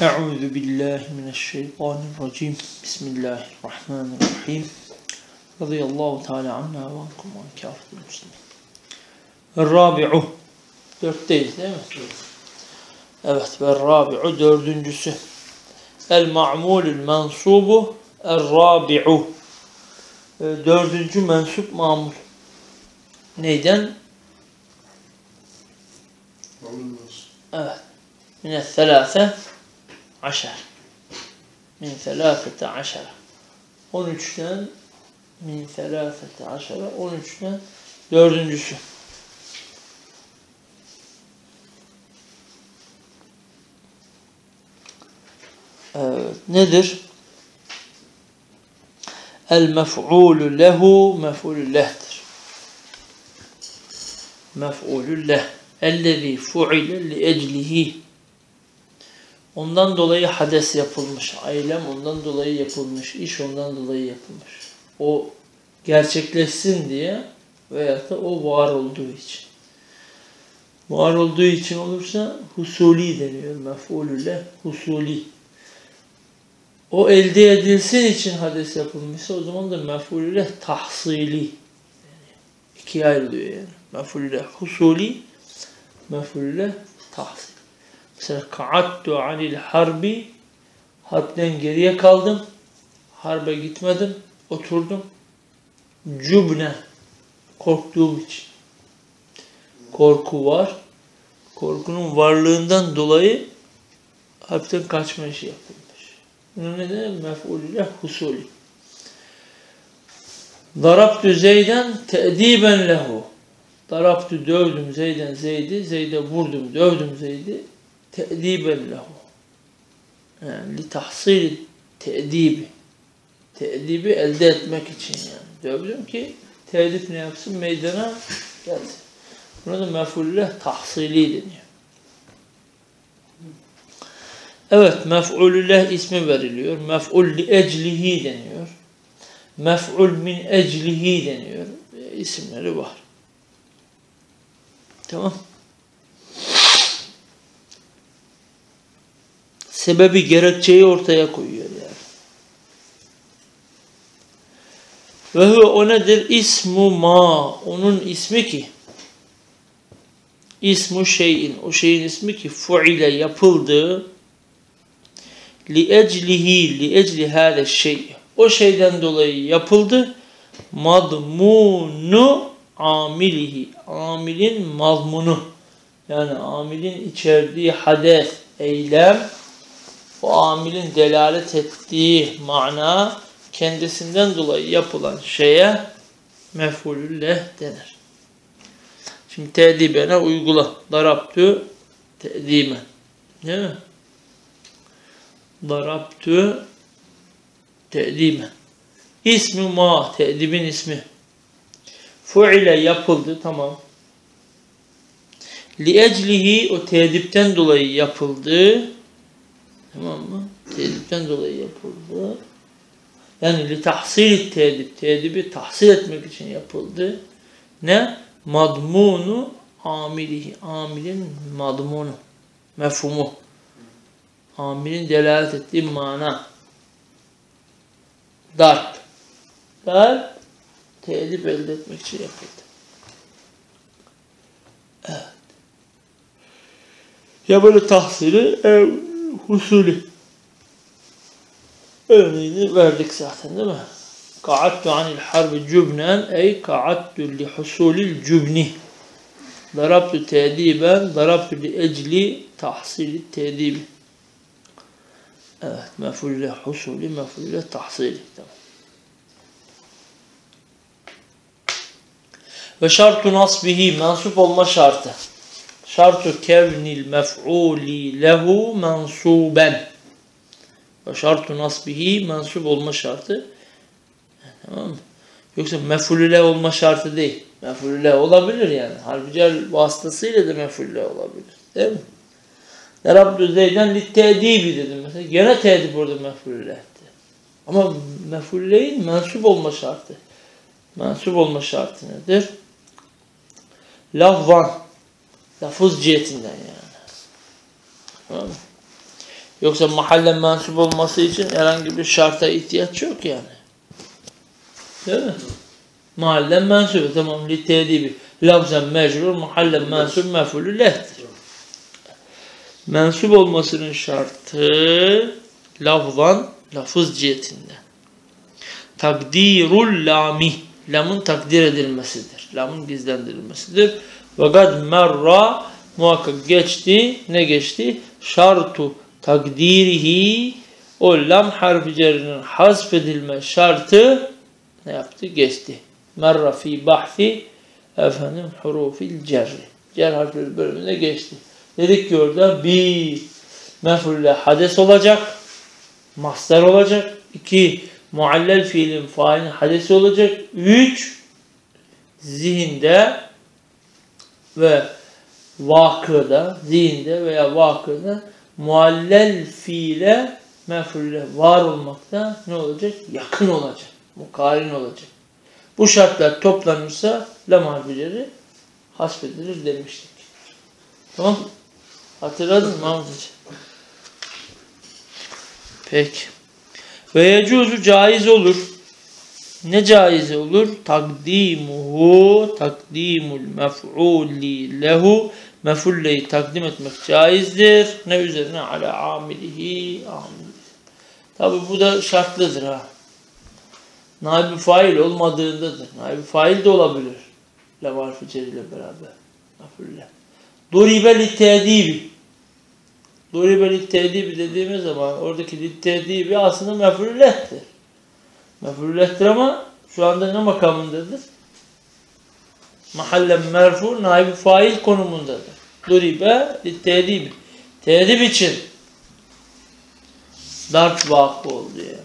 Euzu billahi mineşşeytanirracim. Bismillahirrahmanirrahim. Radıyallahu teala anna ve ankum ve kâfetul muslimin. Er-Rabi'u. Dörtteyiz değil mi? Evet. Ver-Rabi'u dördüncüsü. El-Ma'mulül mensubu Er-Rabi'u. Dördüncü mensup mamul. Neyden? Evet. Mine's-selâse aşer. Min selâfete aşer. 13'ten min selâfete aşer. 13'ten dördüncüsü. Evet. Nedir? El-mef'ûlü lehu mef'ûlü leh'tir. Mef'ûlü leh. Ellezî fu'ile li eclihi. Ondan dolayı hades yapılmış. Eylem ondan dolayı yapılmış. İş ondan dolayı yapılmış. O gerçekleşsin diye veyahut da o var olduğu için. Var olduğu için olursa husuli deniyor. Mef'ulü leh husuli. O elde edilsin için hades yapılmışsa o zaman da mef'ulü leh tahsili. Yani ikiye ayrılıyor yani. Mef'ulü leh husuli, mef'ulü leh tahsil. Mesela ka'attu anil harbi, harpten geriye kaldım, harbe gitmedim, oturdum. Cübne, korktuğum için. Korku var. Korkunun varlığından dolayı harpten kaçma işi yapılmış. Bunun nedeni mef'ulü leh husuli. Darabtu Zeyden te'diben lehu. Darabtu dövdüm Zeyden Zeyd'i, Zeyd'e vurdum, dövdüm Zeyd'i. Te'diben lehu. Yani li tahsil te'dibi. Te'dibi elde etmek için yani. Dövdüm ki te'dip ne yapsın? Meydana gelsin. Buna da mef'ulü leh tahsili deniyor. Evet, mef'ulü leh ismi veriliyor. Mef'ul li eclihi deniyor. Mef'ul min eclihi deniyor. İsimleri var. Tamam. Sebebi, gerekçeyi ortaya koyuyor yani. Ve huve o nedir? İsmu ma. Onun ismi ki. İsmu şeyin. O şeyin ismi ki fu'ile yapıldı. Li eclihi. Li ecli hâle şey. O şeyden dolayı yapıldı. Madmunu amilihi. Amilin mazmunu. Yani amilin içerdiği hades, eylem, o amilin delalet ettiği mana kendisinden dolayı yapılan şeye mef'ulü leh denir. Şimdi te'dibene uygula. Darabtu te'dimen. Değil mi? Darabtu te'dimen. İsmi ma. Te'dibin ismi. Fu'ile yapıldı. Tamam. Li eclihi o te'dipten dolayı yapıldı. Tamam mı? Te'dipten dolayı yapıldı. Yani li tahsil te'dip. Te'dibi tahsil etmek için yapıldı. Ne? Madmunu amilihi. Amilin madmunu. Mefhumu. Amilin delalet ettiği mana. Darp. Darp te'dip elde etmek için yapıldı. Evet. Ya böyle tahsili husuli. Örneğini verdik zaten değil mi? Ka'attu anil harbi cübnen ey ka'attu li husulil cübni. Darabtu te'diben, darabtu li ecli tahsili te'dibi. Evet, mef'ulü husuli, mef'ulü tahsili. Tamam. Ve şartu nasbihi, mensup olma şartı. Şartu kevnil mef'uli lehu mensuben. Ve şartu nasbihi, mensup olma şartı. Tamam mı? Yoksa mef'ulü leh olma şartı değil. Mef'ulü leh olabilir yani. Harbicer vasıtasıyla da mef'ulü leh olabilir. Değil mi? Darabtu Zeyden li te'dibi dedim mesela. Gene te'dib orada mef'ulü leh'ti. Ama mef'ulü leh'in mensup olma şartı. Mensup olma şartı nedir? Lafvan. Lafız cihetinden yani. Tamam mı? Yoksa mahalle mensup olması için herhangi bir şarta ihtiyaç yok yani. Değil mi? Mahalle mensup. Tamam. Littedibi. Lafzen mecrur. Mahalle mensup mef'ulü lehtir. Mensup olmasının şartı lafzan, lafız cihetinde. Takdirul lami. Lamın takdir edilmesidir. Lamın gizlendirilmesidir. Ve gad merra muhakkak geçti. Ne geçti? Şartu takdirihi, o lam harfi cerinin hasfedilme şartı ne yaptı? Geçti. Merra fi bahsi hurufil cerri. Cer harfleri bölümünde geçti. Dedik ki orada bir mef'ulle hades olacak. Mastar olacak. 2 muallel fiilin failin hadesi olacak. 3 zihinde ve vakıda, zihinde veya vakıda muallel fiile mef'ulle var olmakta ne olacak? Yakın olacak. Mukarin olacak. Bu şartlar toplanırsa lam harfleri hasfedilir demiştik. Tamam. Hatırladın mı Mahmut Hoca? Peki. Ve yecuzu caiz olur. Ne caiz olur? Takdimuhu, takdimul mef'uli lehu, mef'ulleyi takdim etmek caizdir. Ne üzerine? Ala amilihi, amilihi. Tabi bu da şartlıdır ha. Naib-i fail olmadığındadır. Naib-i fail de olabilir. Lam harfi cer ile beraber. Mef'ulle. Duribe littedibi. Duribe littedibi dediğimiz zaman oradaki littedibi aslında mef'ullehtir. Mef'ullehtir ama şu anda ne makamındadır? Mahallen merfu, naib-i fail konumundadır. Duribe littedibi. Tedib için darp vakı oldu yani.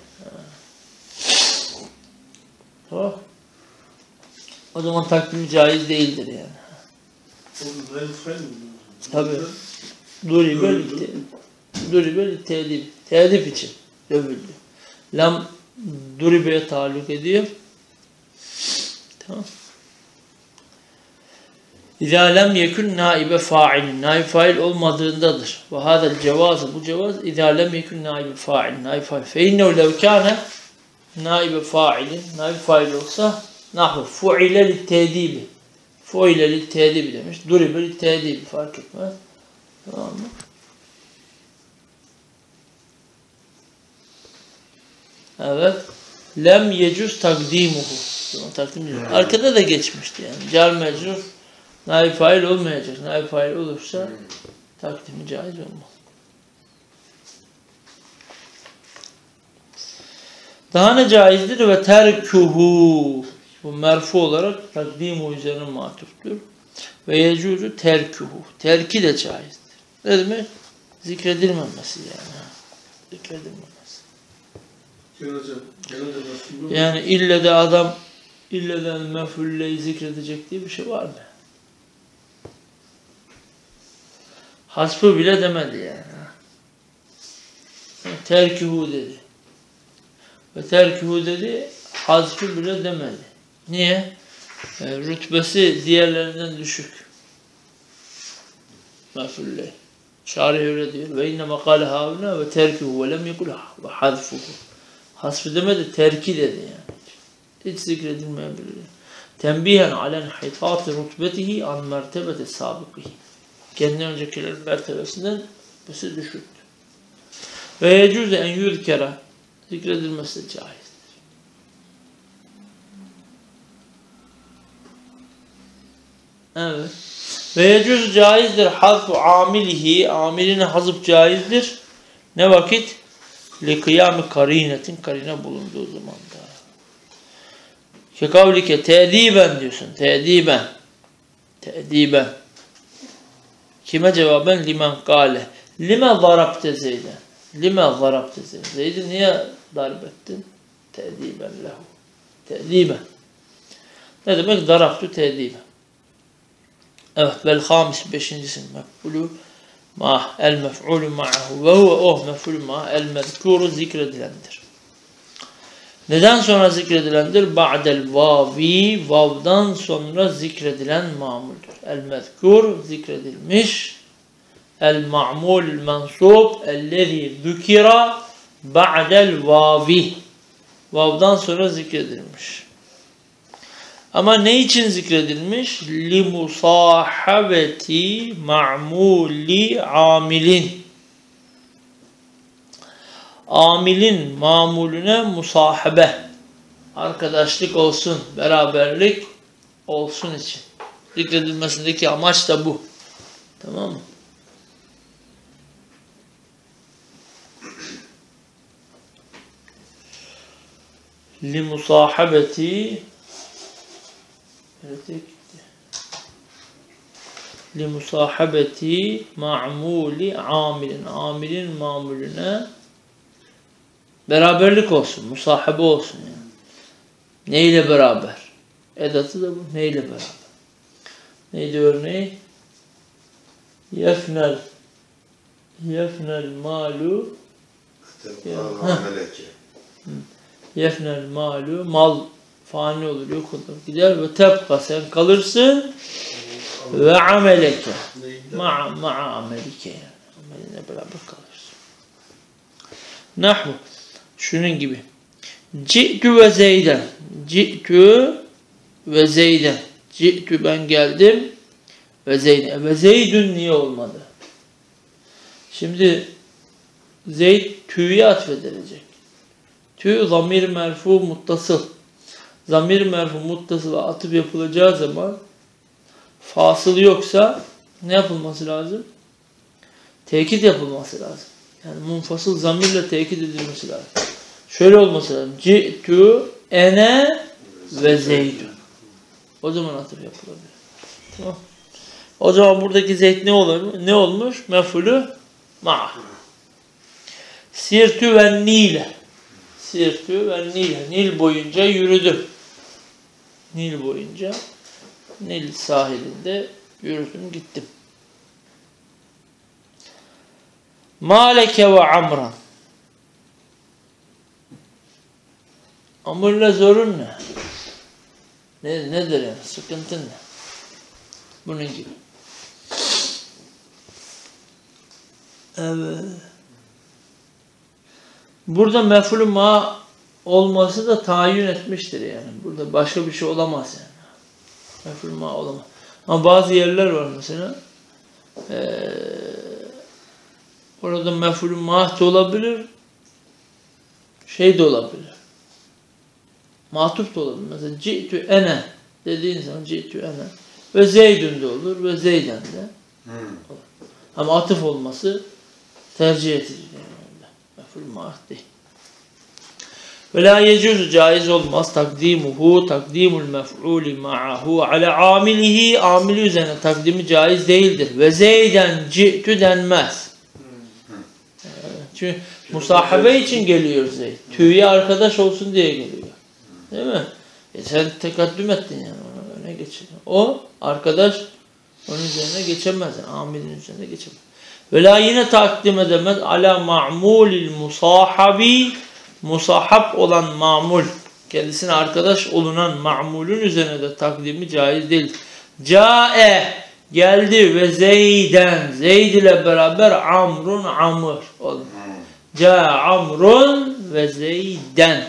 Oh. O zaman takdim caiz değildir yani. Tabi. Duribe littedib. Tedib için dövüldü. Lam duribe'ye taalluk ediyor. Tamam. İzâ lem yekun naibe fa'ilin. Naib fail olmadığındadır. Ve hâzel cevazı. Bu cevaz izâ lem yekun naibe fa'ilin. Naib fail. Fe innehu lev kâne naibe fa'ilin. Naib fail olsa nahvu fu'ile littedibi. Fu'ile littedibi demiş. Duribe littedibi. Fark etmez. Tamam mı? Evet. Lem yecuz takdimuhu. Arkada da geçmişti yani. Car mecrur naib fail olmayacak. Naib fail olursa takdimi caiz olmaz. Daha ne caizdir? Ve terkuhu. Bu merfu olarak takdimu üzerine matuftur. Ve yecuzu terkuhu. Terki de caizdir. Ne demek? Zikredilmemesi yani. Zikredilmemesi. Yani ille de adam illeden mef'ulleyi zikredecek diye bir şey var mı? Hasbı bile demedi yani. Terkihu dedi. Ve terkihu dedi, hasbı bile demedi. Niye? Rütbesi diğerlerinden düşük. Mef'ulle. Şarih öyle diyor. Ve inne makale havna ve terkihu ve lem yekul ve hazfuhu. Hasfı demedi, terki dedi yani. Hiç zikredilmeyebilir. Tembihen alen hitati rutbetihi an mertebeti sabikihi. Kendinden öncekilerin mertebesinden rütbesi düşüktü. Ve yecüze en yürkere zikredilmesi de caizdir. Evet. Ve yecüz caizdir hazfu amilihi. Amiline hazıp caizdir. Ne vakit? Likıyâmi karinetin, karine bulunduğu zaman da. Kekavlike te'diben diyorsun. Te'diben. Te'diben. Kime cevaben? Limen kâle. Lime zarabte zeyden. Lime zarabte zeyden. Zeyd'i niye darp ettin? Te'diben lehu. Te'diben. Ne demek? Zarabtu te'diben. Evet. Vel hamis. Beşincisi. Mekbulu. Ma el mef'ulü ma'ahu ve huve o mef'ulü ma el mezkuru zikredilendir. Neden sonra zikredilendir? Ba'del vavi, vavdan sonra zikredilen mamuldür. El mezkur zikredilmiş El ma'mul mensub ellezî zükira ba'del vavi. Vav'dan sonra zikredilmiş. Ama ne için zikredilmiş? Li musahabeti ma'muli amilin. Amilin mamulüne musahabe. Arkadaşlık olsun, beraberlik olsun için. Zikredilmesindeki amaç da bu. Tamam mı? Li musahabeti li musahabeti ma'muli amilin. Amilin mamulüne beraberlik olsun, musahabe olsun yani. Neyle beraber? Edatı da bu. Neyle beraber? Neydi örneği? Yefnel malu yefnel malu mal fani olur, yok olur, gider ve tebka sen kalırsın ve ameleke ma'a amelike yani. Ameline beraber kalırsın. Nahvu şunun gibi. Ci'tü ve Zeyden. Ci'tü ve Zeyden. Ci'tü ben geldim ve Zeyden. Ve Zeydün niye olmadı? Şimdi Zeyd tü'ye atfedilecek. Tü zamir merfu muttasıl. Zamir merfu muttasıla atıf yapılacağı zaman fasıl yoksa ne yapılması lazım? Tekit yapılması lazım. Yani munfasıl zamirle tekit edilmesi lazım. Şöyle olması lazım. Ci'tü ene ve Zeydün. O zaman atıf yapılabilir. Tamam. O zaman buradaki Zeyd ne olur? Ne olmuş? Mef'ulü ma'a. Sirtü ve nile. Sirtü ve nile. Nil boyunca yürüdüm. Nil boyunca Nil sahilinde yürüdüm gittim. Maleke ve amran. Amırla zorun ne? Nedir yani? Sıkıntın ne? Bunun gibi. Evet. Burada mef'ulü ma olması da tayin etmiştir yani. Burada başka bir şey olamaz yani. Mef'ulü ma olamaz. Ama bazı yerler var mesela. Orada mef'ulü ma da olabilir. Şey de olabilir. Matuf da olabilir. Mesela ci'tü ene dediğin zaman ci'tü ene ve Zeydün de olur ve Zeyden de olur. Ama atıf olması tercih edilir yani. Mef'ul ma'ah değil. Ve la yecuzu caiz olmaz takdimul mef'uli ma'ahu ala amilihi amili üzerine takdimi caiz değildir. Ve Zeyden ci'tü denmez. Çünkü musahabe için geliyor Zeyd. Tüye arkadaş olsun diye geliyor. Değil mi? Sen tekaddüm ettin yani ona öne geçirdin. O arkadaş onun üzerine geçemez. Yani amilin üzerine geçemez. Ve la yine takdim edemez ala ma'mulil musahabi musahab olan ma'mul kendisine arkadaş olunan ma'mulün üzerine de takdimi caiz değil. Ca'e geldi ve Zeyden Zeyd ile beraber Amrun Amr oldu. Ca'a Amrun ve Zeyden.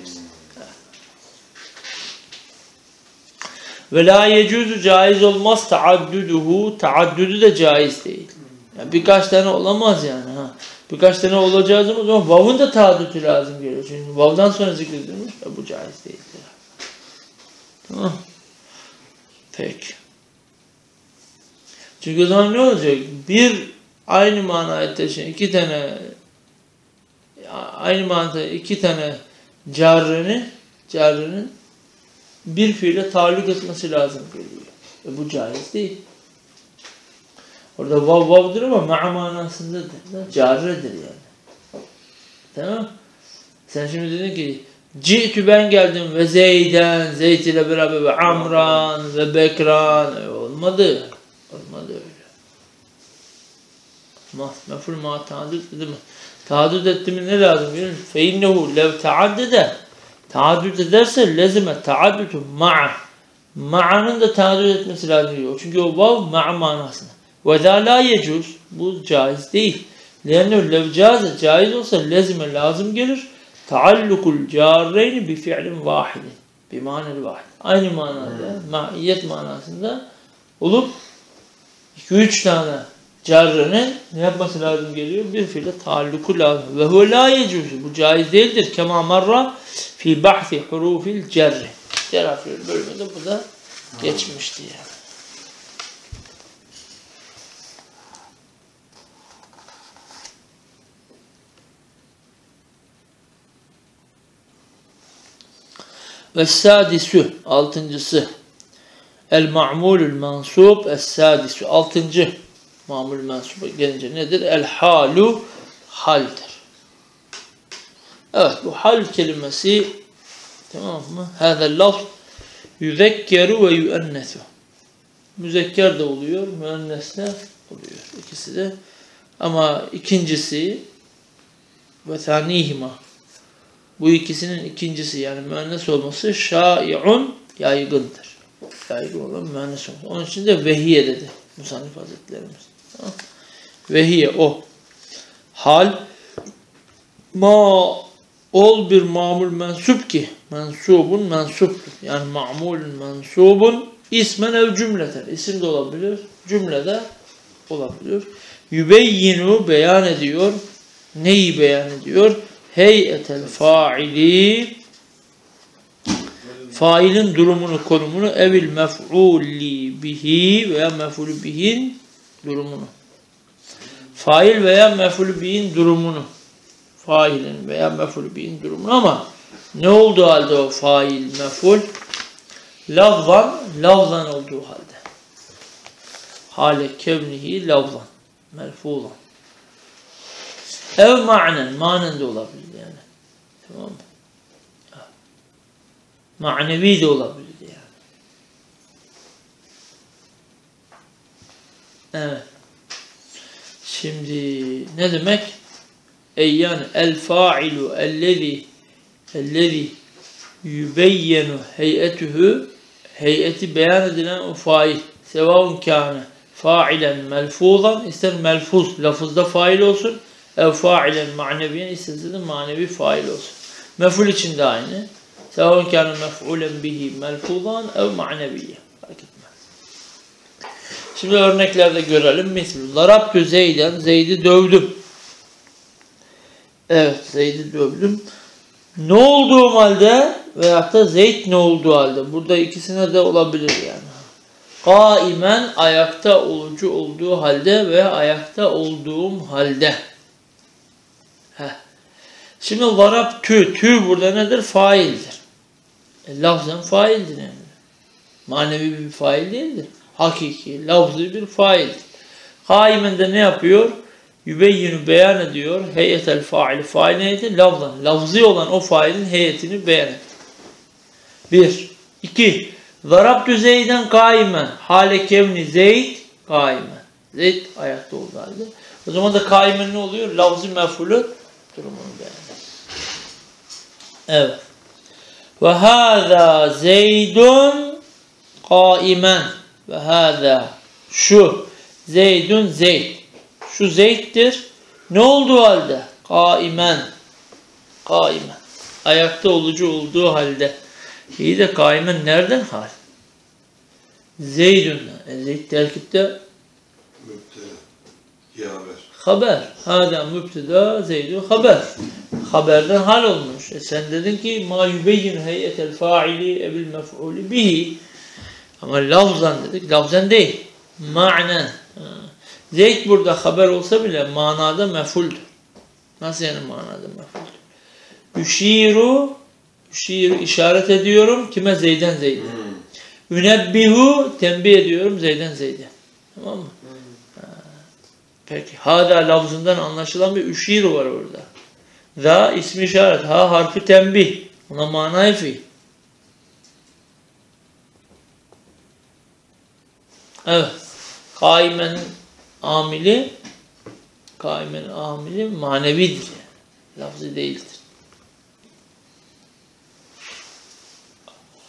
Ve la yecuzu caiz olmaz taaddüdühü taaddüdü de caiz değil. Yani birkaç tane olamaz yani. Birkaç tane olacağı zaman vav'ın da taaddüdü lazım geliyor. Çünkü vav'dan sonra zikredilmiş. Bu caiz değildir. Tamam. Peki. Çünkü o zaman ne olacak? Bir aynı manaya taşıyan iki tane aynı manada iki tane carrının bir fiile taalluk etmesi lazım geliyor. Bu caiz değil. Orada vav'dır ama ma'a manasındadır. Carredir yani. Tamam. Sen şimdi dedin ki ci'tü ben geldim ve Zeyden Zeyd ile beraber ve Amran ve Bekran olmadı. Olmadı öyle. Mef'ul ma taaddüt dedi mi? Taaddüt etti mi ne lazım? Fe innehu lev taaddede taaddüt ederse lezime taaddütü ma'a. Ma'anın da taaddüt etmesi lazım diyor. Çünkü o vav ma'a manasında. Ve zâ lâ yecûz. Bu caiz değil. Lennü lev caiz, caiz olsa lezime lazım gelir. Taallukul carreyni bi fi'lin vahidin. Bi manel vahid. Aynı manada, maiyet manasında olup 2-3 tane carrının ne yapması lazım geliyor? Bir fiile taalluku lazım. Ve huve la yecuzu. Bu caiz değildir. Kema marra fi bahsi hurufil cerri. Diğer harfler bölümünde bu da geçmişti yani. Ve sadisü, altıncısı. El ma'mulül mansub es sadisü. Altıncı ma'mul mansuba gelince nedir? El halu haldir. Evet, bu hal kelimesi, tamam mı? Hâzel lafz yüzekkeru ve yüennesu. Müzekker de oluyor, müennes de oluyor. İkisi de. Ama ikincisi ve thanihima. Bu ikisinin ikincisi yani müennes olması şai'un yaygındır. Yaygın olan müennes olması. Onun için de vehiye dedi Musannif Hazretlerimiz. Tamam. Vehiye o. Hal ma ol bir mamul mensup ki mensubun mensuptur. Yani ma'mulun mensubun ismen ev cümleten. İsim de olabilir. Cümlede olabilir. Yübeyyinu beyan ediyor. Neyi beyan ediyor? Heyetel faili failin durumunu, konumunu evil mef'uli bihi veya mef'ulü bihin durumunu. Fail veya mef'ulü bihin durumunu. Failin veya mef'ulü bihin durumunu ama ne olduğu halde o fail, mef'ul? Lafzan olduğu halde. Hale kevnihi lafzan. Merfulan. Ev manen de olabilir yani. Tamam mı? Manevi de olabilir yani. Evet. Şimdi ne demek? Yani el fa'ilu ellezî yübeyyenu heyetuhu, heyeti beyan edilen o fail. Sevaun kâne fa'ilen melfuzan, ister melfuz lafızda fail olsun, ev fa'ilen maneviyen, isterse de manevi fail olsun. Mef'ul için de aynı. Sevaun kâne mef'ulen bihi melfuzan ev maneviyen. Fark etmez. Şimdi örneklerde görelim. Misal darabtu Zeyden, Zeyd'i dövdüm. Evet, Zeyd'i dövdüm. Ne olduğum halde veyahut da Zeyd ne olduğu halde. Burada ikisine de olabilir yani. Kaimen ayakta olucu olduğu halde ve ayakta olduğum halde. Şimdi darabtü burada nedir? Faildir. Lafzen faildir yani. Manevi bir fail değildir. Hakiki, lafzı bir faildir. Kaimen de ne yapıyor? Yübeyyinu beyan ediyor. Heyetel faili. Fail heyeti lafzan. Lafzı olan o failin heyetini beyan ediyor. 1. 2. Zarabtu Zeyden kaimen. Hale kevni Zeyd kaimen. Zeyd ayakta olduğu halde. O zaman da kaimen ne oluyor? Lafzı mef'ulü durumunu beyan ediyor. Evet. Ve hâzâ Zeydun kaimen. Ve hâzâ şu Zeydun Zeyd. Şu Zeyd'dir. Ne olduğu halde? Kaimen. Kaimen. Ayakta olucu olduğu halde. İyi de kaimen nereden hal? Zeydun'dan. Zeyd terkipte mübteda. Haber. Hâdâ mübteda Zeydun haber. Haberden hal olmuş. Sen dedin ki ma yübeyyin heyetel faili ebil mef'ulü bihi. Ama lafzan dedik. Lafzan değil. Ma'nen. Zeyd burada haber olsa bile manada mef'uldür. Nasıl yani manada mef'uldür? Üşiru işaret ediyorum. Kime? Zeyden Zeyd'e. Ünebbihu tembih ediyorum Zeyden Zeyd'e. Tamam mı? Peki. Hâdâ lafzından anlaşılan bir üşiru var orada. Za ismi işaret. Ha harfi tembih. Ona manayı fiil. Evet. Kaimenin amili manevidir. Lafzı değildir.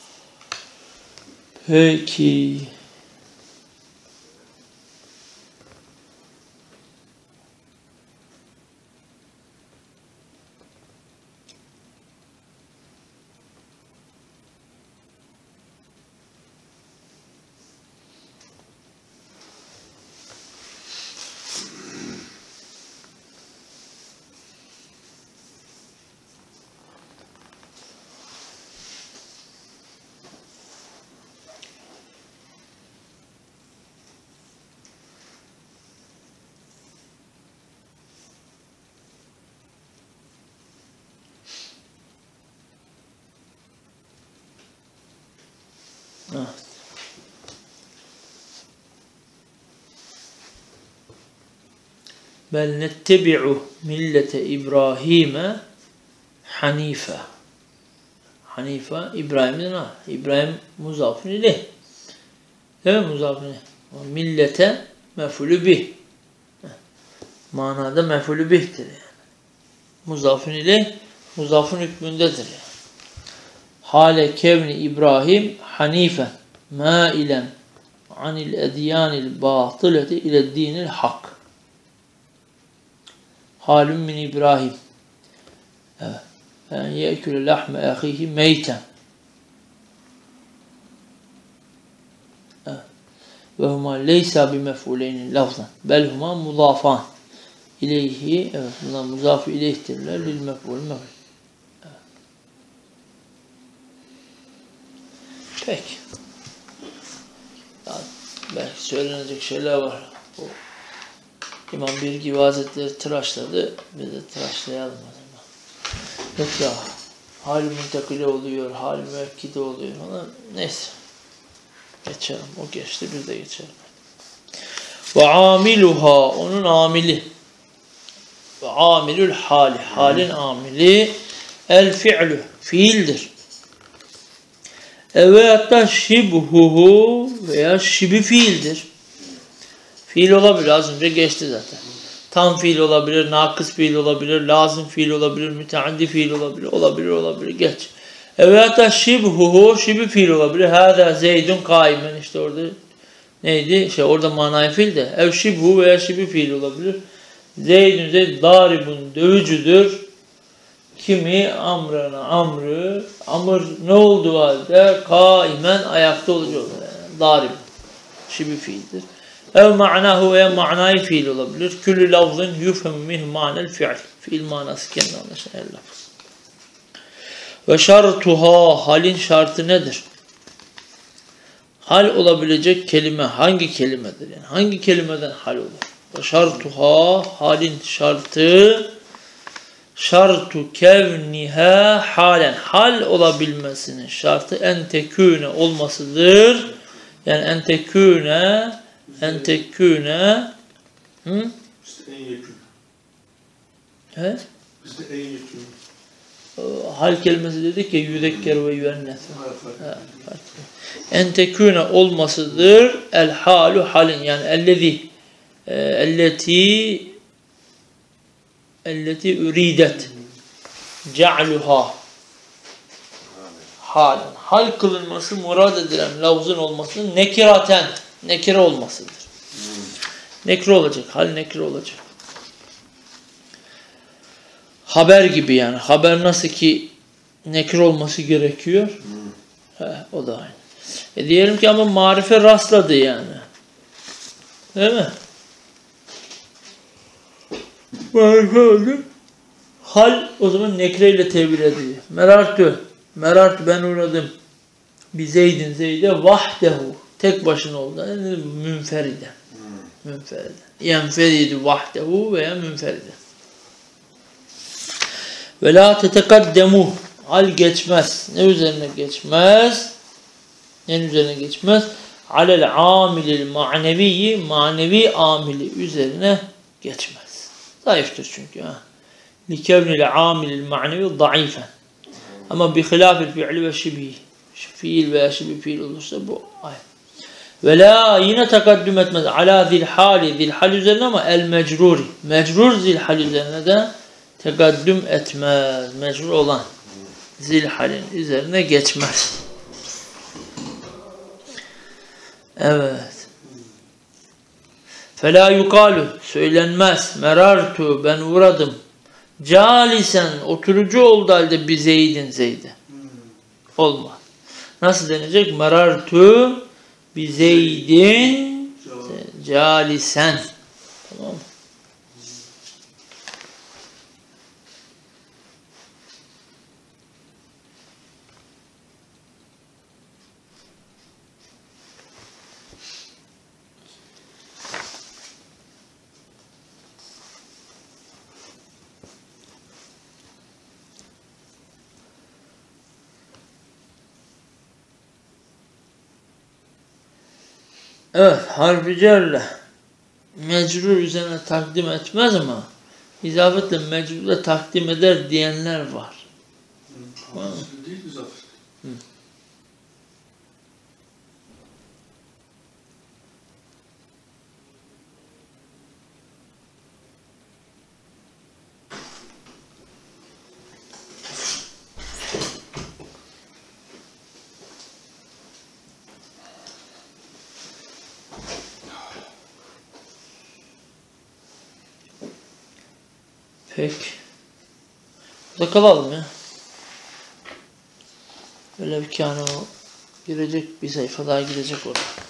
Peki. Evet. Bel nettebi'u millete İbrahim'e hanife. Hanife İbrahim'den ha. İbrahim muzafun ileyh. Değil mi muzafun ileyh? Millete mef'ulü bih. Manada mef'ulü bih'tir yani. Muzafun ileyh muzafun hükmündedir yani. Hale kevni İbrahim hanifen mailen anil edyanil batıleti ile dinil hak. Halun min İbrahim. Evet. Yani ye'külü lahme ahihi meyten. Evet. Ve huma leysa bimef'uleyni lafzan. Bel huma mudafan. İleyhi, evet, bunlar muzaf-ı ileyhtirler. Lil mef'ul mef'ul. Evet. Peki. Yani belki söylenecek şeyler var. Bu İmam Birgi Hazretleri tıraşladı. Biz de tıraşlayalım o zaman. Yok ya, hal-i muntakile oluyor, hal-i müekkide oluyor falan. Neyse. Geçelim. O geçti, biz de geçelim. Ve amiluha, onun amili. Ve amilül hali, halin amili. El fi'lü, fiildir. Evet da şibhuhu veya şibi fiildir. Fiil olabilir. Az önce geçti zaten. Tam fiil olabilir, nakıs fiil olabilir, lazım fiil olabilir, müteaddi fiil olabilir, olabilir. Geç. Evet da şibhuhu, şibi fiil olabilir. Hâdâ zeydun kaimen. İşte orada neydi? Orada manayı fiil de. Ev şibhu veya şibi fiil olabilir. Zeydun zeyd daribun dövücüdür. Kimi amrana amrı. Amr ne olduğu halde kaimen ayakta olacak. Yani daribun. Şibi fiildir. Ev ma'nahu veya manayı fiil olabilir. Küllü lafzın yufhemu minhu ma'nel fi'l. Fiil manası kendi anlaşılan lafız. Ve şartuha, halin şartı nedir? Hal olabilecek kelime hangi kelimedir? Yani hangi kelimeden hal olur? Ve şartuha, halin şartı, şartu kevniha halen, hal olabilmesinin şartı en tekûne olmasıdır. Yani en tekûne hı? He? Hal kelimesi dedik ya yüzekker ve yüennes. En tekûne olmasıdır el halu halin yani elleti üridet ce'luha halen. Hal kılınması murad edilen lafzın olması nekire olmasıdır. Nekire olacak. Hal nekire olacak. Haber gibi yani. Haber nasıl ki nekire olması gerekiyor. O da aynı. Diyelim ki ama marife rastladı yani. Değil mi? Marife oldu. Hal o zaman nekreyle tevil ediyor. Merartü ben uğradım. Bir zeyde vahdehu. Tek başına oldu. Yani münferide. Yenferidu vahdehu veya münferide. Ve la tetekaddemu. Hal geçmez. Ne üzerine geçmez? Alel amilil manevi, manevi amili üzerine geçmez. Zayıftır çünkü. Likevnil amilil manevi zayıfen. Ama bi hilafil fi'li ve şibi. Fiil veya şibi fiil olursa bu ayrı. Ve la yine takaddüm etmez. Ala zilhal üzerine ama el mecruri. Mecrur zilhal üzerine de tekaddüm etmez. Mecrur olan zilhalin üzerine geçmez. Evet. Fela yukalu söylenmez. Merartu ben uğradım. Calisen oturucu oldu halde bir zeyde. Olmaz. Nasıl denecek? Merartu bi zeydin calisen. Tamam mı? Evet, harfi cerle mecrur üzerine takdim etmez ama izafetle mecrurla takdim eder diyenler var. Değil mi zaten? Peki. Burada kalalım ya. Böyle bir kâne o girecek, bir sayfa daha gidecek orada.